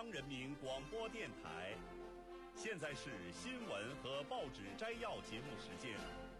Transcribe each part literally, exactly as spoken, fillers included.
央人民广播电台。现在是新闻和报纸摘要节目时间。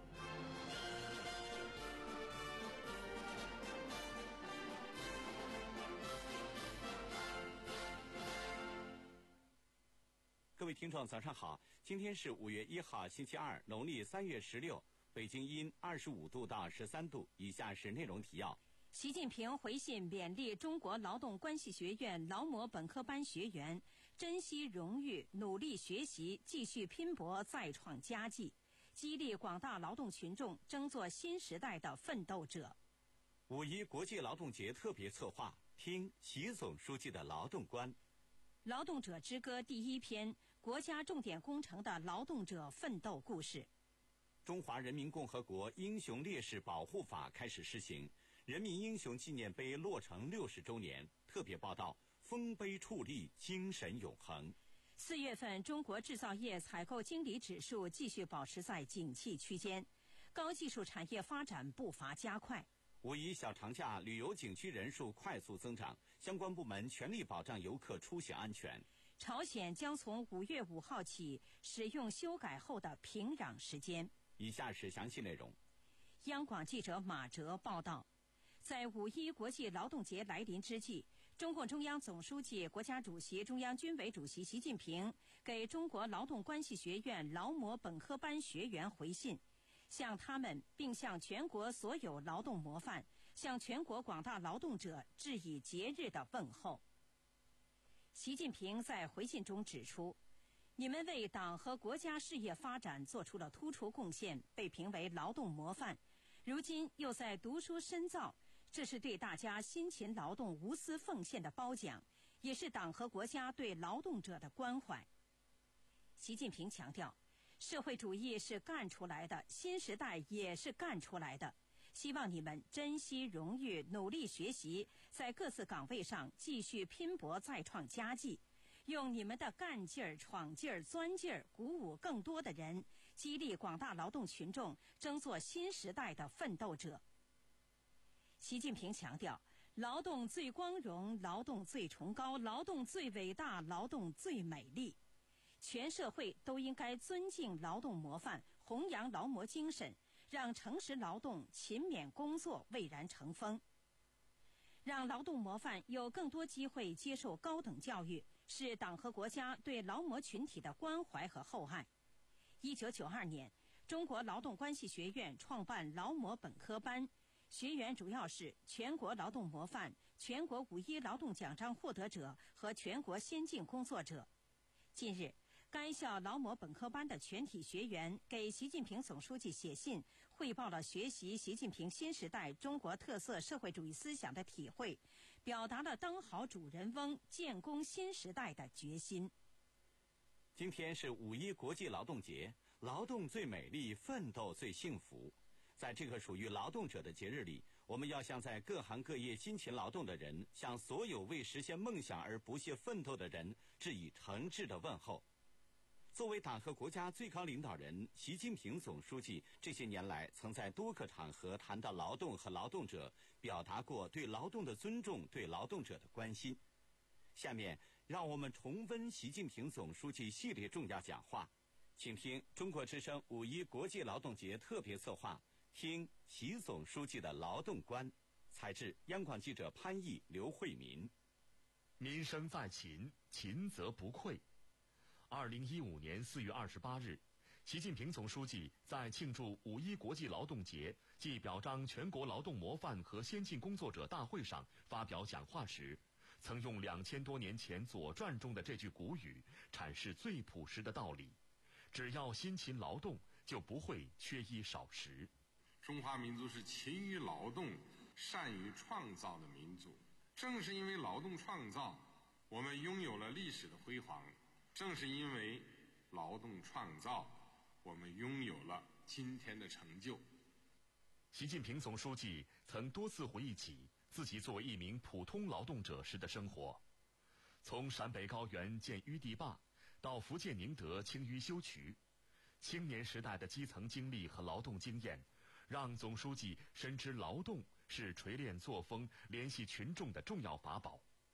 各位听众早上好，今天是五月一号星期二，农历三月十六，北京阴二十五度到十三度。以下是内容提要。 习近平回信勉励中国劳动关系学院劳模本科班学员珍惜荣誉，努力学习，继续拼搏，再创佳绩，激励广大劳动群众争做新时代的奋斗者。 五一国际劳动节特别策划，听习总书记的劳动观。 劳动者之歌第一篇，国家重点工程的劳动者奋斗故事。 中华人民共和国英雄烈士保护法开始施行，人民英雄纪念碑落成六十周年。特别报道：丰碑矗立，精神永恒。 四月份，中国制造业采购经理指数继续保持在景气区间，高技术产业发展步伐加快。 五一小长假，旅游景区人数快速增长，相关部门全力保障游客出行安全。 朝鲜将从五月五号起使用修改后的平壤时间。 以下是详细内容。 央广记者马哲报道，在五一国际劳动节来临之际，中共中央总书记、国家主席、中央军委主席习近平给中国劳动关系学院劳模本科班学员回信，向他们并向全国所有劳动模范、向全国广大劳动者致以节日的问候。习近平在回信中指出，你们为党和国家事业发展做出了突出贡献，被评为劳动模范，如今又在读书深造，这是对大家辛勤劳动无私奉献的褒奖，也是党和国家对劳动者的关怀。习近平强调，社会主义是干出来的，新时代也是干出来的，希望你们珍惜荣誉，努力学习，在各自岗位上继续拼搏，再创佳绩，用你们的干劲儿、闯劲儿、钻劲儿鼓舞更多的人，激励广大劳动群众争做新时代的奋斗者。习近平强调，劳动最光荣，劳动最崇高，劳动最伟大，劳动最美丽。全社会都应该尊敬劳动模范，弘扬劳模精神，让诚实劳动、勤勉工作蔚然成风。让劳动模范有更多机会接受高等教育，是党和国家对劳模群体的关怀和厚爱。一九九二年，中国劳动关系学院创办劳模本科班，学员主要是全国劳动模范、全国五一劳动奖章获得者和全国先进工作者。近日，该校劳模本科班的全体学员给习近平总书记写信，汇报了学习习近平新时代中国特色社会主义思想的体会，表达了当好主人翁、建功新时代的决心。 今天是五一国际劳动节，劳动最美丽，奋斗最幸福。在这个属于劳动者的节日里，我们要向在各行各业辛勤劳动的人，向所有为实现梦想而不懈奋斗的人致以诚挚的问候。作为党和国家最高领导人，习近平总书记这些年来曾在多个场合谈到劳动和劳动者，表达过对劳动的尊重，对劳动者的关心。下面让我们重温习近平总书记系列重要讲话，请听中国之声五一国际劳动节特别策划，听习总书记的劳动观。采自央广记者潘毅、刘慧民。 民生在勤，勤则不愧。二零一五年四月二十八日，习近平总书记在庆祝五一国际劳动节暨表彰全国劳动模范和先进工作者大会上发表讲话时，曾用两千多年前《左传》中的这句古语阐释最朴实的道理：只要辛勤劳动，就不会缺衣少食。 中华民族是勤于劳动、善于创造的民族。正是因为劳动创造，我们拥有了历史的辉煌；正是因为劳动创造，我们拥有了今天的成就。 习近平总书记曾多次回忆起自己作为一名普通劳动者时的生活，从陕北高原建淤地坝到福建宁德清淤修渠，青年时代的基层经历和劳动经验，让总书记深知劳动是锤炼作风、联系群众的重要法宝。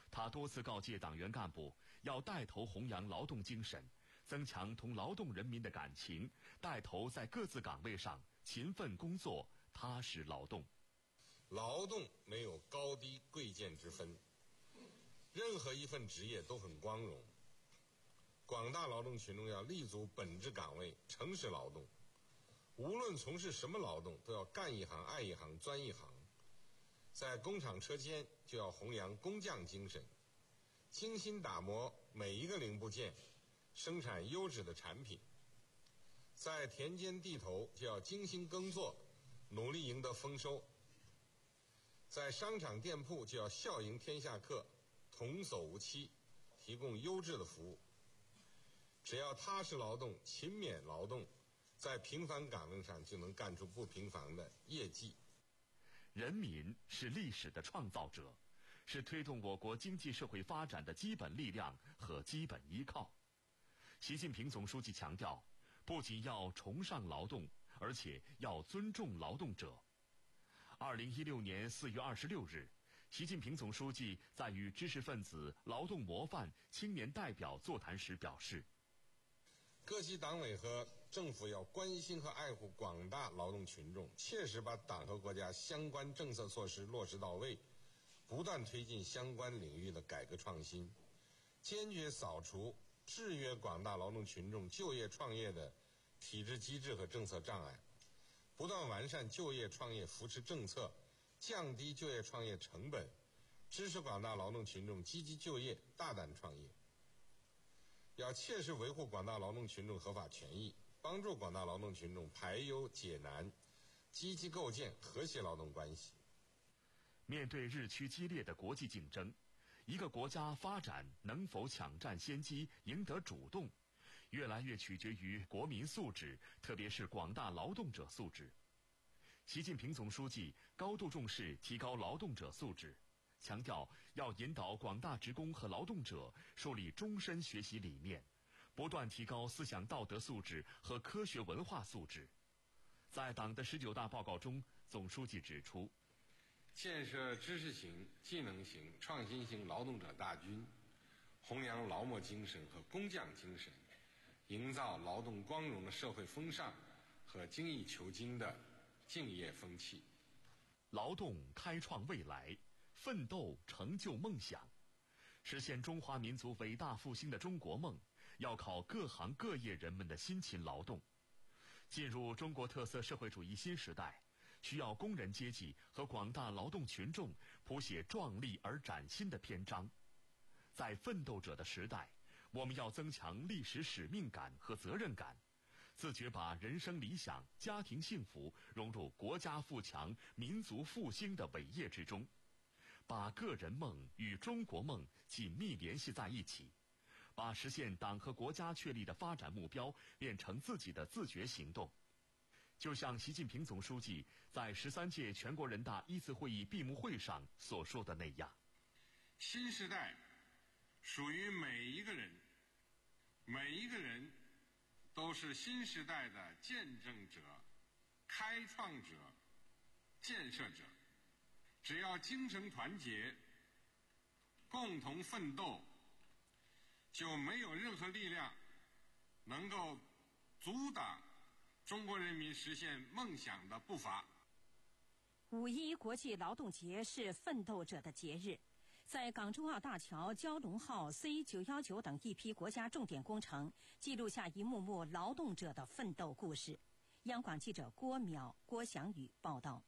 他多次告诫党员干部要带头弘扬劳动精神，增强同劳动人民的感情，带头在各自岗位上勤奋工作，踏实劳动。 劳动没有高低贵贱之分，任何一份职业都很光荣。广大劳动群众要立足本职岗位，诚实劳动，无论从事什么劳动，都要干一行爱一行钻一行。在工厂车间就要弘扬工匠精神，精心打磨每一个零部件，生产优质的产品。在田间地头就要精心耕作，努力赢得丰收。在商场店铺就要笑迎天下客，童叟无欺，提供优质的服务。只要踏实劳动，勤勉劳动，在平凡岗位上就能干出不平凡的业绩。 人民是历史的创造者，是推动我国经济社会发展的基本力量和基本依靠。习近平总书记强调，不仅要崇尚劳动，而且要尊重劳动者。二零一六年四月二十六日，习近平总书记在与知识分子、劳动模范、青年代表座谈时表示， 各级党委和政府要关心和爱护广大劳动群众，切实把党和国家相关政策措施落实到位，不断推进相关领域的改革创新，坚决扫除制约广大劳动群众就业创业的体制机制和政策障碍，不断完善就业创业扶持政策，降低就业创业成本，支持广大劳动群众积极就业、大胆创业。要切实维护广大劳动群众合法权益，帮助广大劳动群众排忧解难，积极构建和谐劳动关系。 面对日趋激烈的国际竞争，一个国家发展能否抢占先机、赢得主动，越来越取决于国民素质，特别是广大劳动者素质。习近平总书记高度重视提高劳动者素质，强调要引导广大职工和劳动者树立终身学习理念，不断提高思想道德素质和科学文化素质。在党的十九大报告中，总书记指出， 建设知识型、技能型、创新型劳动者大军，弘扬劳模精神和工匠精神，营造劳动光荣的社会风尚和精益求精的敬业风气。 劳动开创未来，奋斗成就梦想，实现中华民族伟大复兴的中国梦，要靠各行各业人们的辛勤劳动。进入中国特色社会主义新时代，需要工人阶级和广大劳动群众谱写壮丽而崭新的篇章。在奋斗者的时代，我们要增强历史使命感和责任感，自觉把人生理想、家庭幸福融入国家富强、民族复兴的伟业之中，把个人梦与中国梦紧密联系在一起，把实现党和国家确立的发展目标变成自己的自觉行动。就像习近平总书记在十三届全国人大一次会议闭幕会上所说的那样， 新时代属于每一个人，每一个人都是新时代的见证者、开创者、建设者。只要精诚团结，共同奋斗，就没有任何力量能够阻挡中国人民实现梦想的步伐。 五一国际劳动节是奋斗者的节日，在港珠澳大桥蛟龙号 C 九一九等一批国家重点工程，记录下一幕幕劳动者的奋斗故事。央广记者郭淼、郭祥宇报道。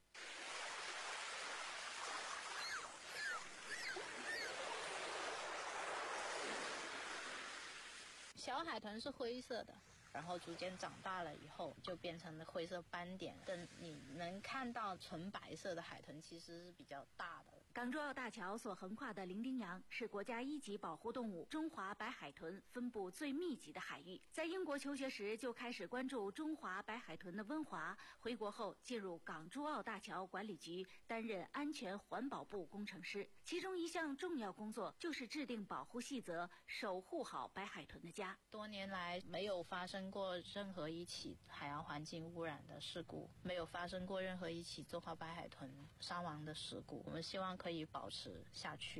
小海豚是灰色的，然后逐渐长大了以后就变成了灰色斑点，跟你能看到纯白色的海豚其实是比较大的。 港珠澳大桥所横跨的伶仃洋是国家一级保护动物中华白海豚分布最密集的海域。在英国求学时就开始关注中华白海豚的温华，回国后进入港珠澳大桥管理局担任安全环保部工程师，其中一项重要工作就是制定保护细则，守护好白海豚的家。 多年来没有发生过任何一起海洋环境污染的事故，没有发生过任何一起中华白海豚伤亡的事故，我们希望可以保持下去。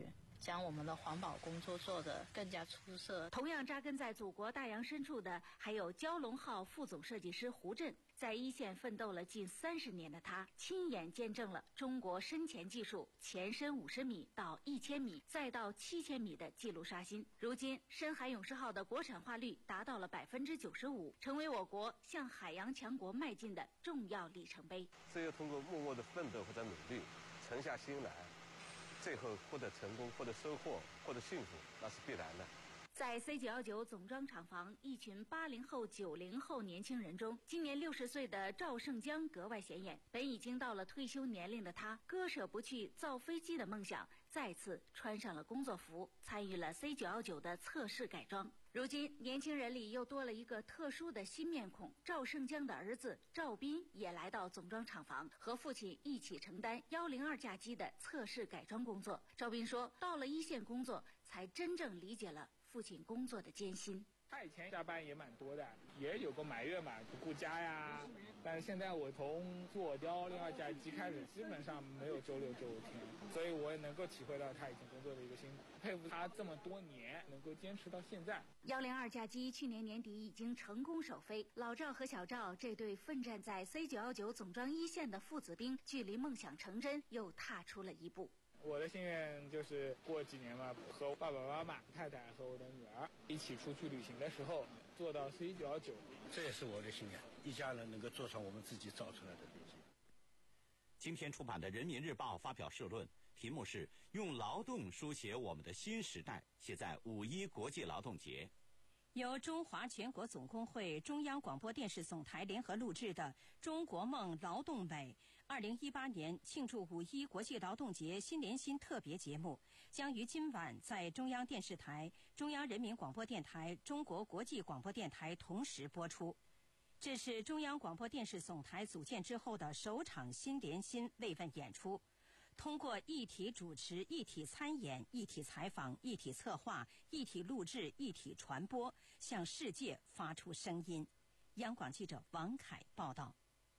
将我们的环保工作做得更加出色。 同样扎根在祖国大洋深处的还有蛟龙号副总设计师胡震，在一线奋斗了近三十年的他，亲眼见证了中国深潜技术前深五十米到一千米再到七千米的纪录刷新。如今，深海勇士号的国产化率达到了百分之九十五，成为我国向海洋强国迈进的重要里程碑。 只有通过默默的奋斗或者努力，沉下心来，最后获得成功、获得收获、获得幸福，那是必然的。 在 C 九一九总装厂房，一群八零后、九零后年轻人中，今年六十岁的赵胜江格外显眼。本已经到了退休年龄的他，割舍不去造飞机的梦想，再次穿上了工作服，参与了 C 九一九的测试改装。如今，年轻人里又多了一个特殊的新面孔，赵胜江的儿子赵斌也来到总装厂房，和父亲一起承担一零二架机的测试改装工作。赵斌说，到了一线工作，才真正理解了父亲工作的艰辛。 他以前加班也蛮多的，也有过埋怨嘛，不顾家呀。但是现在我从做一零二架机开始，基本上没有周六周天，所以我也能够体会到他以前工作的一个辛苦，佩服他这么多年能够坚持到现在。 一零二架机去年年底已经成功首飞，老赵和小赵这对奋战在 C 九一九总装一线的父子兵，距离梦想成真又踏出了一步。 我的心愿就是过几年嘛，和爸爸妈妈、太太和我的女儿一起出去旅行的时候，做到 C 九一九， 这也是我的心愿，一家人能够坐上我们自己造出来的飞机。 今天出版的《人民日报》发表社论，题目是“用劳动书写我们的新时代”，写在五一国际劳动节。 由中华全国总工会、中央广播电视总台联合录制的《中国梦劳动美》二零一八年庆祝五一国际劳动节新年新特别节目，将于今晚在中央电视台、中央人民广播电台、中国国际广播电台同时播出。这是中央广播电视总台组建之后的首场新年新慰问演出。通过一体主持、一体参演、一体采访、一体策划、一体录制、一体传播，向世界发出声音。央广记者王凯报道。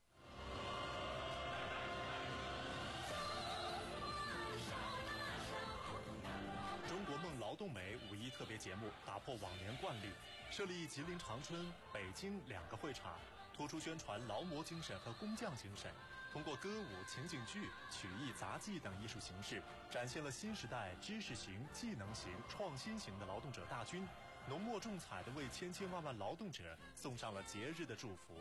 中国梦劳动美五一特别节目打破往年惯例，设立吉林长春、北京两个会场，突出宣传劳模精神和工匠精神。通过歌舞、情景剧、曲艺、杂技等艺术形式，展现了新时代知识型、技能型、创新型的劳动者大军，浓墨重彩地为千千万万劳动者送上了节日的祝福。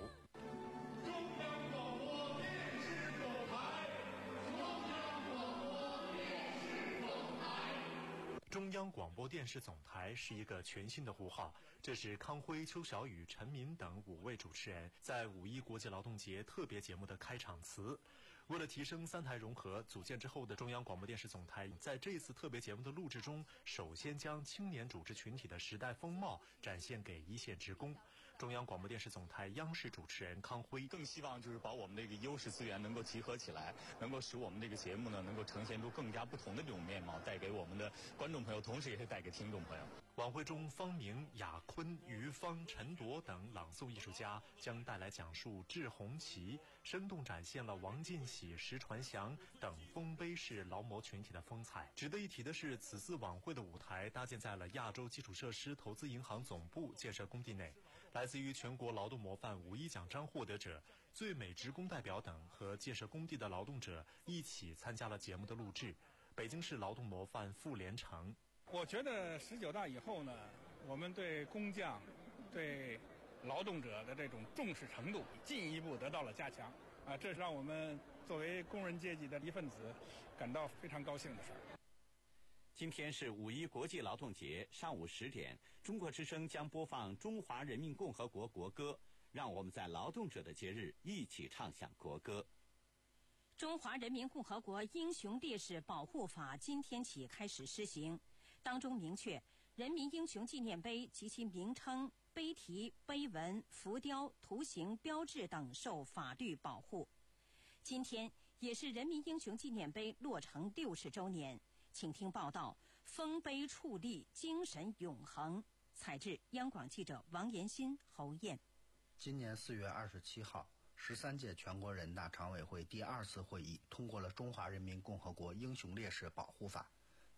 中央广播电视总台是一个全新的呼号，这是康辉、邱小雨、陈敏等五位主持人在五一国际劳动节特别节目的开场词。为了提升三台融合，组建之后的中央广播电视总台在这次特别节目的录制中，首先将青年主持群体的时代风貌展现给一线职工。中央广播电视总台央视主持人康辉更希望就是把我们这个优势资源能够集合起来，能够使我们这个节目呢能够呈现出更加不同的这种面貌，带给我们的观众朋友，同时也是带给听众朋友。 晚会中，方明、雅坤、于芳、陈铎等朗诵艺术家将带来讲述致红旗，生动展现了王进喜、石传祥等丰碑式劳模群体的风采。值得一提的是，此次晚会的舞台搭建在了亚洲基础设施投资银行总部建设工地内。来自于全国劳动模范五一奖章获得者、最美职工代表等和建设工地的劳动者一起参加了节目的录制。北京市劳动模范傅连成， 我觉得十九大以后呢，我们对工匠、对劳动者的这种重视程度进一步得到了加强啊，这是让我们作为工人阶级的一份子感到非常高兴的事儿。 今天是五一国际劳动节，上午十点，中国之声将播放中华人民共和国国歌，让我们在劳动者的节日一起唱响国歌。 中华人民共和国英雄烈士保护法今天起开始施行，当中明确，人民英雄纪念碑及其名称、碑题、碑文、浮雕、图形、标志等受法律保护。今天也是人民英雄纪念碑落成六十周年。请听报道：丰碑矗立，精神永恒。采自央广记者王延新、侯燕。 今年四月二十七号，十三届全国人大常委会第二次会议通过了《中华人民共和国英雄烈士保护法》。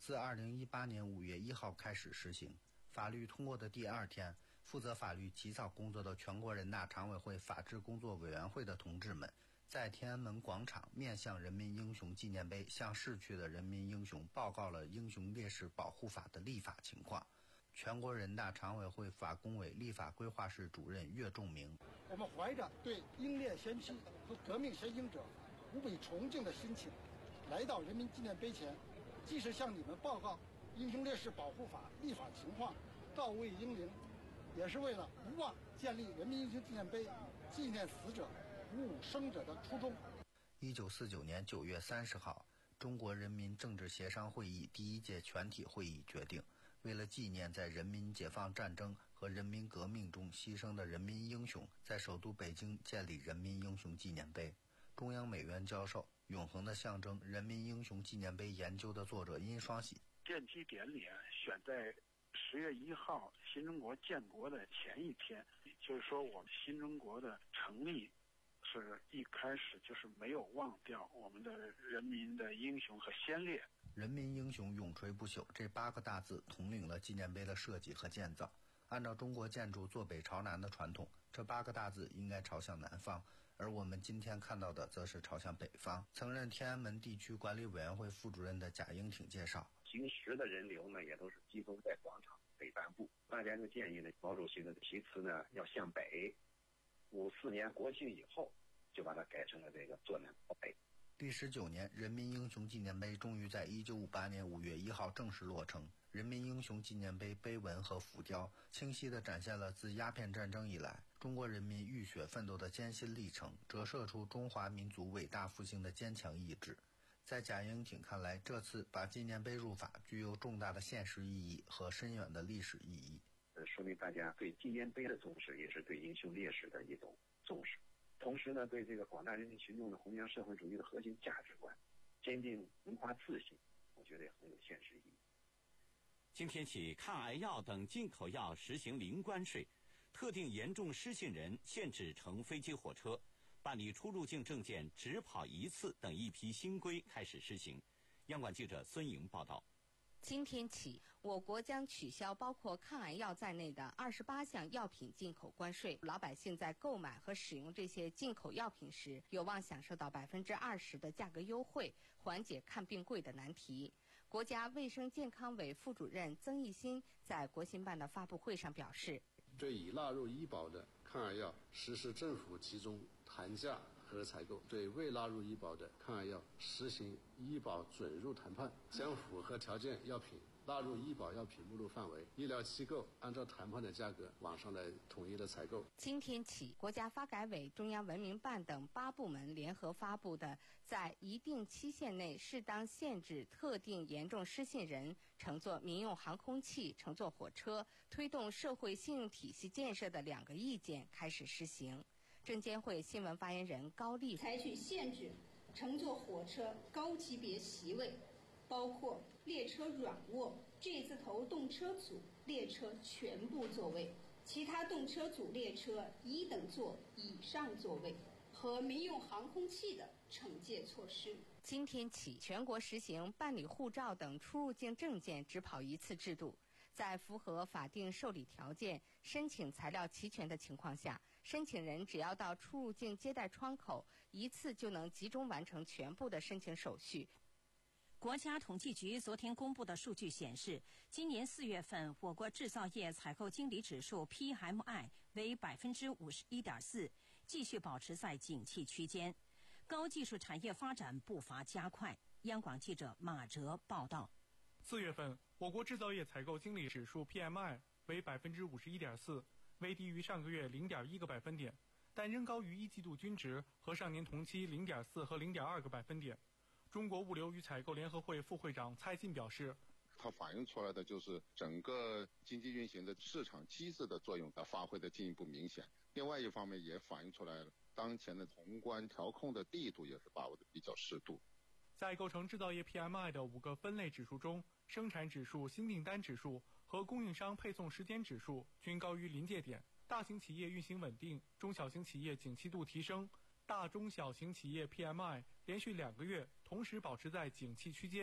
自二零一八年五月一号开始实行。法律通过的第二天，负责法律起草工作的全国人大常委会法制工作委员会的同志们，在天安门广场面向人民英雄纪念碑向逝去的人民英雄报告了《英雄烈士保护法》的立法情况。全国人大常委会法工委立法规划室主任岳仲明： 我们怀着对英烈先批和革命先行者无比崇敬的心情，来到人民纪念碑前，既是向你们报告《英雄烈士保护法》立法情况，告慰英灵，也是为了不忘建立人民英雄纪念碑，纪念死者、鼓舞生者的初衷。 一九四九年九月三十号，中国人民政治协商会议第一届全体会议决定，为了纪念在人民解放战争和人民革命中牺牲的人民英雄，在首都北京建立人民英雄纪念碑。中央美院教授、永恒的象征人民英雄纪念碑研究的作者殷双喜： 奠基典礼啊，选在十月一号新中国建国的前一天，就是说我们新中国的成立是一开始就是没有忘掉我们的人民的英雄和先烈。 人民英雄永垂不朽这八个大字统领了纪念碑的设计和建造。按照中国建筑坐北朝南的传统，这八个大字应该朝向南方，而我们今天看到的则是朝向北方。曾任天安门地区管理委员会副主任的贾英挺介绍， 平时的人流呢也都是集中在广场北半部，大家就建议呢，毛主席的题词呢要向北。五四年国庆以后，就把它改成了这个坐南朝北。 第十九年，人民英雄纪念碑终于在一九五八年五月一号正式落成。人民英雄纪念碑碑文和浮雕清晰地展现了自鸦片战争以来中国人民浴血奋斗的艰辛历程，折射出中华民族伟大复兴的坚强意志。在贾英挺看来，这次把纪念碑入法具有重大的现实意义和深远的历史意义。 呃，说明大家对纪念碑的重视，也是对英雄烈士的一种重视。同时呢，对这个广大人民群众的弘扬社会主义的核心价值观，坚定文化自信，我觉得也很有现实意义。 今天起，抗癌药等进口药实行零关税，特定严重失信人限制乘飞机、火车，办理出入境证件只跑一次等一批新规开始施行。央广记者孙莹报道。 今天起，我国将取消包括抗癌药在内的二十八项药品进口关税。老百姓在购买和使用这些进口药品时，有望享受到百分之二十的价格优惠，缓解看病贵的难题。国家卫生健康委副主任曾益新在国新办的发布会上表示， 对已纳入医保的抗癌药实施政府集中谈价和采购，对未纳入医保的抗癌药实行医保准入谈判，将符合条件药品纳入医保药品目录范围，医疗机构按照谈判的价格网上来统一的采购。 今天起，国家发改委、中央文明办等八部门联合发布的在一定期限内适当限制特定严重失信人乘坐民用航空器、乘坐火车，推动社会信用体系建设的两个意见开始施行。证监会新闻发言人高丽采取限制乘坐火车高级别席位，包括列车软卧、G 字头动车组列车全部座位、其他动车组列车一等座以上座位和民用航空器的惩戒措施。 今天起，全国实行办理护照等出入境证件只跑一次制度。在符合法定受理条件、申请材料齐全的情况下，申请人只要到出入境接待窗口，一次就能集中完成全部的申请手续。 国家统计局昨天公布的数据显示，今年四月份我国制造业采购经理指数 P M I 为百分之五十一点四，继续保持在景气区间。高技术产业发展步伐加快。央广记者马哲报道。 四月份，我国制造业采购经理指数 P M I 为百分之五十一点四，微低于上个月零点一个百分点，但仍高于一季度均值和上年同期零点四和零点二个百分点。中国物流与采购联合会副会长蔡进表示， 它反映出来的就是整个经济运行的市场机制的作用它发挥的进一步明显。另外一方面也反映出来了，当前的宏观调控的力度也是把握的比较适度。 在构成制造业 P M I 的五个分类指数中，生产指数、新订单指数和供应商配送时间指数均高于临界点。大型企业运行稳定，中小型企业景气度提升，大中小型企业 P M I 连续两个月同时保持在景气区间，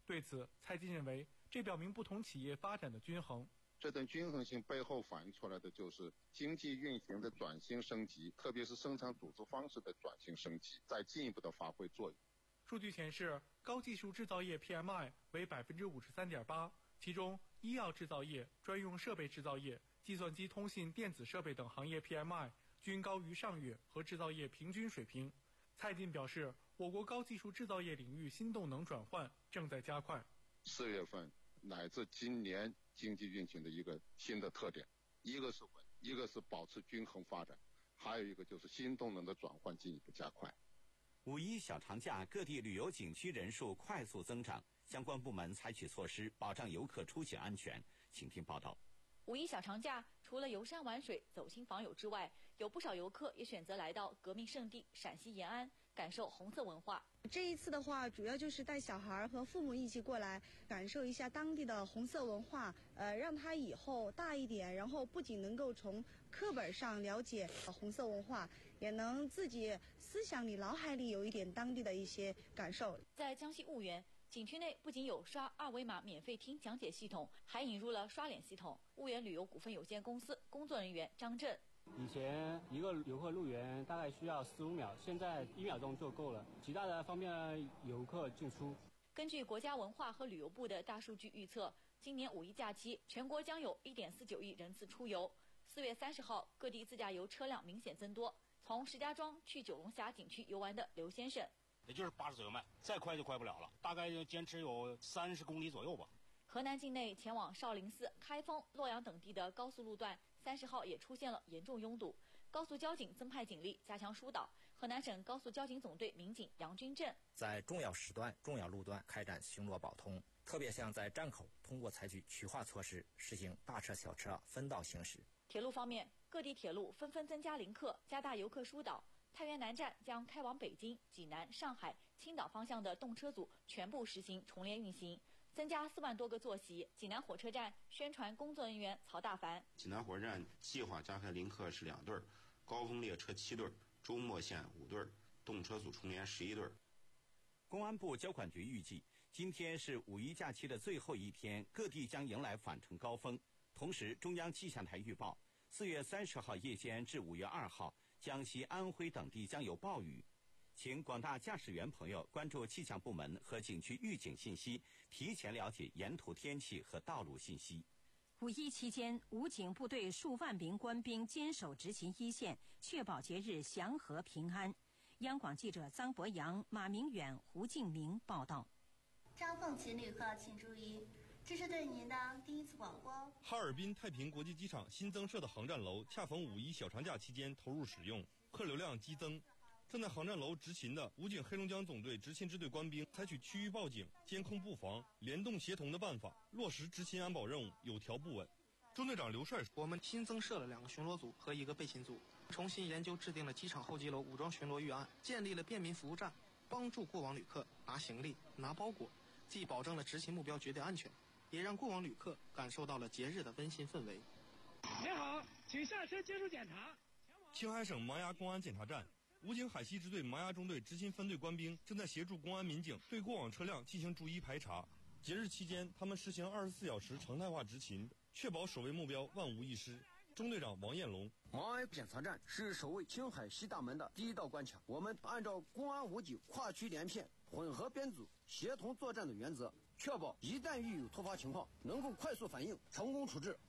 对此，蔡进认为，这表明不同企业发展的均衡。 这种均衡性背后反映出来的就是经济运行的转型升级，特别是生产组织方式的转型升级，再进一步的发挥作用。 数据显示，高技术制造业 P M I 为百分之五十三点八，其中医药制造业、专用设备制造业、计算机通信电子设备等行业 P M I 均高于上月和制造业平均水平。蔡进表示，我国高技术制造业领域新动能转换正在加快。 四月份乃至今年经济运行的一个新的特点，一个是稳，一个是保持均衡发展，还有一个就是新动能的转换进一步加快。 五一小长假，各地旅游景区人数快速增长，相关部门采取措施保障游客出行安全。请听报道。 五一小长假，除了游山玩水、走亲访友之外，有不少游客也选择来到革命圣地陕西延安，感受红色文化。 这一次的话，主要就是带小孩和父母一起过来，感受一下当地的红色文化，呃，让他以后大一点，然后不仅能够从课本上了解红色文化，也能自己思想里、脑海里有一点当地的一些感受。 在江西婺源，景区内不仅有刷二维码免费听讲解系统，还引入了刷脸系统。婺源旅游股份有限公司工作人员张震。 以前一个游客入园大概需要十五秒，现在一秒钟就够了，极大的方便游客进出。 根据国家文化和旅游部的大数据预测，今年五一假期全国将有 一点四九亿人次出游。四月三十号，各地自驾游车辆明显增多。从石家庄去九龙峡景区游玩的刘先生， 也就是八十左右迈，再快就快不了了，大概就坚持有三十公里左右吧。 河南境内前往少林寺、开封、洛阳等地的高速路段，三十号也出现了严重拥堵。高速交警增派警力加强疏导。河南省高速交警总队民警杨军正在重要时段、重要路段开展巡逻保通，特别像在站口，通过采取区划措施，实行大车小车分道行驶。 铁路方面，各地铁路纷纷增加临客，加大游客疏导。太原南站将开往北京、济南、上海、青岛方向的动车组全部实行重联运行，增加四万多个座席。济南火车站宣传工作人员曹大凡： 济南火车站计划加开临客是两对儿，高峰列车七对儿，周末线五对儿，动车组重联十一对儿。 公安部交管局预计，今天是五一假期的最后一天，各地将迎来返程高峰。同时，中央气象台预报，四月三十号夜间至五月二号，江西、安徽等地将有暴雨。请广大驾驶员朋友关注气象部门和景区预警信息，提前了解沿途天气和道路信息。 五一期间，武警部队数万名官兵坚守执勤一线，确保节日祥和平安。央广记者张博洋、马明远、胡敬明报道。 张凤琴旅客请注意，这是对您的第一次广播。 哈尔滨太平国际机场新增设的航站楼恰逢五一小长假期间投入使用，客流量激增。正在航站楼执勤的武警黑龙江总队执勤支队官兵采取区域报警、监控布防、联动协同的办法，落实执勤安保任务，有条不紊。中队长刘帅说：“ 我们新增设了两个巡逻组和一个备勤组，重新研究制定了机场候机楼武装巡逻预案，建立了便民服务站，帮助过往旅客拿行李、拿包裹，既保证了执勤目标绝对安全，也让过往旅客感受到了节日的温馨氛围。” 您好，请下车接受检查。 青海省麻崖公安检查站。武警海西支队麻崖中队执勤分队官兵正在协助公安民警对过往车辆进行逐一排查。节日期间，他们实行二十四小时常态化执勤，确保守卫目标万无一失。中队长王彦龙： 麻崖检查站是守卫青海西大门的第一道关卡，我们按照公安武警跨区连片、混合编组、协同作战的原则，确保一旦遇有突发情况，能够快速反应，成功处置。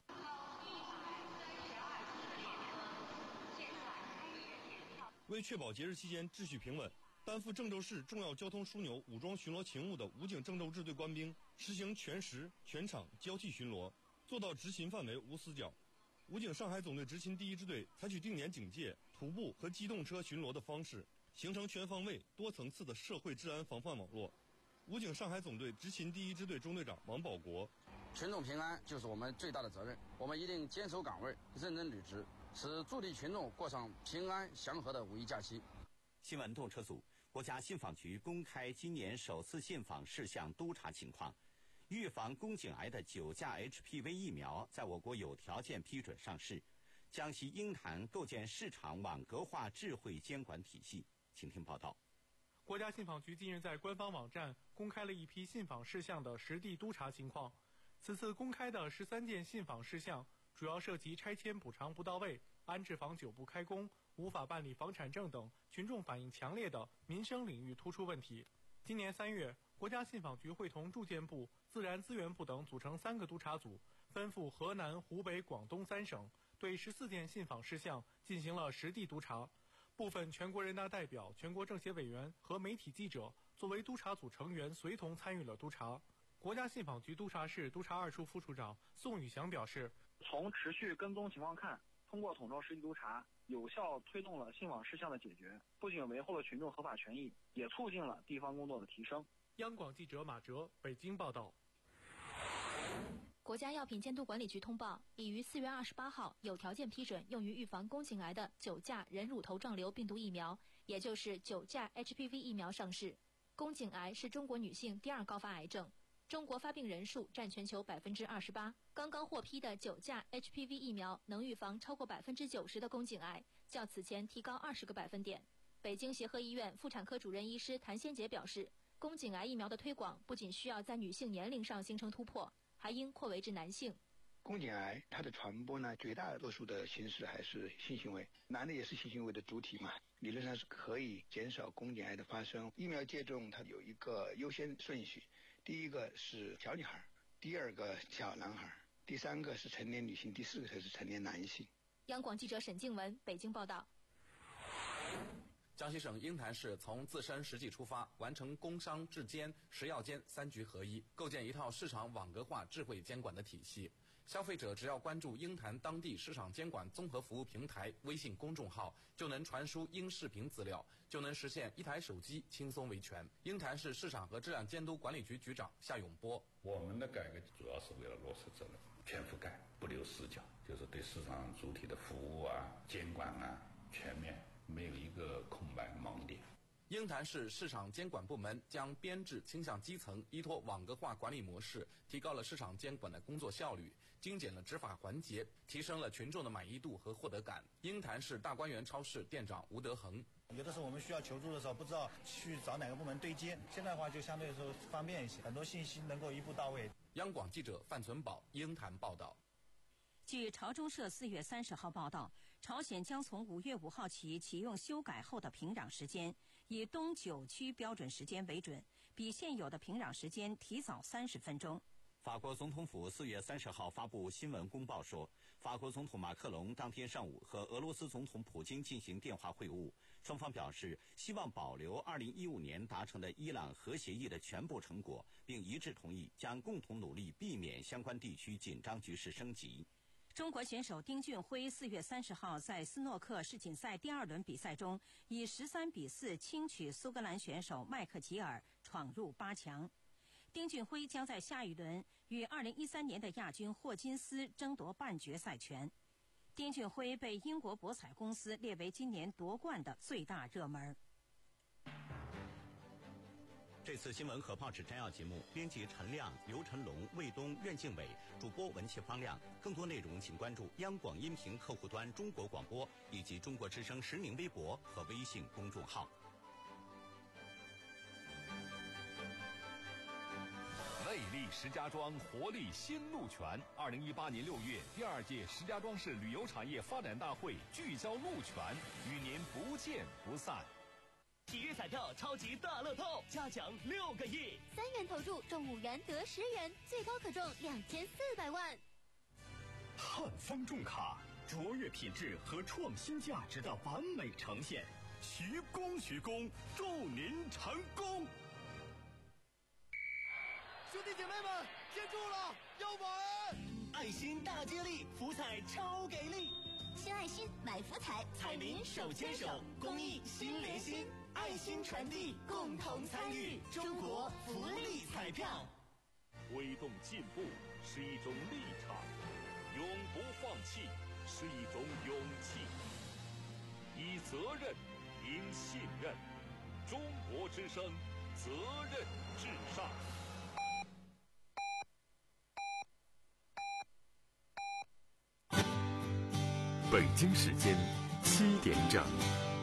为确保节日期间秩序平稳，担负郑州市重要交通枢纽武装巡逻勤务的武警郑州支队官兵实行全时全场交替巡逻，做到执勤范围无死角。武警上海总队执勤第一支队采取定点警戒、徒步和机动车巡逻的方式，形成全方位、多层次的社会治安防范网络。武警上海总队执勤第一支队中队长王保国： 群众平安就是我们最大的责任，我们一定坚守岗位，认真履职，使驻地群众过上平安祥和的五一假期。 新闻动车组，国家信访局公开今年首次信访事项督查情况。预防宫颈癌的九价 H P V 疫苗在我国有条件批准上市。江西鹰潭构建市场网格化智慧监管体系。请听报道。 国家信访局近日在官方网站公开了一批信访事项的实地督查情况。此次公开的十三件信访事项，主要涉及拆迁补偿不到位、安置房久不开工、无法办理房产证等群众反映强烈的民生领域突出问题。今年三月，国家信访局会同住建部、自然资源部等组成三个督查组，奔赴河南、湖北、广东三省，对十四件信访事项进行了实地督查。部分全国人大代表、全国政协委员和媒体记者作为督查组成员随同参与了督查。国家信访局督查室督查二处副处长宋宇翔表示， 从持续跟踪情况看，通过统筹实地督查，有效推动了信访事项的解决，不仅维护了群众合法权益，也促进了地方工作的提升。 央广记者马哲北京报道。 国家药品监督管理局通报，已于四月二十八号有条件批准用于预防宫颈癌的九价人乳头状瘤病毒疫苗，也就是九价 H P V 疫苗上市。宫颈癌是中国女性第二高发癌症，中国发病人数占全球百分之二十八。刚刚获批的九价 H P V 疫苗能预防超过百分之九十的宫颈癌，较此前提高二十个百分点。北京协和医院妇产科主任医师谭先杰表示，宫颈癌疫苗的推广不仅需要在女性年龄上形成突破，还应扩为至男性。 宫颈癌它的传播呢，绝大多数的形式还是性行为，男的也是性行为的主体嘛，理论上是可以减少宫颈癌的发生。疫苗接种它有一个优先顺序，第一个是小女孩，第二个小男孩，第三个是成年女性，第四个才是成年男性。 央广记者沈静文北京报道。 江西省鹰潭市从自身实际出发，完成工商质监、食药监三局合一，构建一套市场网格化智慧监管的体系。消费者只要关注鹰潭当地市场监管综合服务平台微信公众号，就能传输鹰视频资料，就能实现一台手机轻松维权。鹰潭市市场和质量监督管理局局长夏永波： 我们的改革主要是为了落实责任，全覆盖，不留死角，就是对市场主体的服务啊、监管啊全面。没有一个空白盲点。 鹰潭市市场监管部门将编制倾向基层，依托网格化管理模式，提高了市场监管的工作效率，精简了执法环节，提升了群众的满意度和获得感。鹰潭市大观园超市店长吴德恒： 有的时候我们需要求助的时候，不知道去找哪个部门对接，现在的话就相对来说方便一些，很多信息能够一步到位。 央广记者范存宝鹰潭报道。 据朝中社四月三十号报道，朝鲜将从五月五号起启用修改后的平壤时间，以东九区标准时间为准，比现有的平壤时间提早三十分钟。 法国总统府四月三十号发布新闻公报说，法国总统马克龙当天上午和俄罗斯总统普京进行电话会晤，双方表示希望保留二零一五年达成的伊朗核协议的全部成果，并一致同意将共同努力避免相关地区紧张局势升级。 中国选手丁俊晖四月三十号在斯诺克世锦赛第二轮比赛中，以十三比四轻取苏格兰选手麦克吉尔，闯入八强。丁俊晖将在下一轮与二零一三年的亚军霍金斯争夺半决赛权。丁俊晖被英国博彩公司列为今年夺冠的最大热门。 这次新闻和报纸摘要节目，编辑陈亮、刘晨龙、魏东、苑敬伟，主播文切方亮。更多内容请关注央广音频客户端中国广播以及中国之声实名微博和微信公众号。 魅力石家庄，活力新路权。二零一八年六月，第二届石家庄市旅游产业发展大会聚焦路权，与您不见不散。 体育彩票超级大乐透，加奖六个亿， 三元投注中五元得十元，最高可中两千四百万。 汉方重卡，卓越品质和创新价值的完美呈现。徐工徐工，祝您成功！ 兄弟姐妹们，接住了，要玩！ 爱心大接力，福彩超给力！ 新爱心买福彩， 彩民手牵手，公益心连心，爱心传递，共同参与中国福利彩票。 推动进步是一种立场，永不放弃是一种勇气。以责任赢信任，中国之声，责任至上。 北京时间七点整。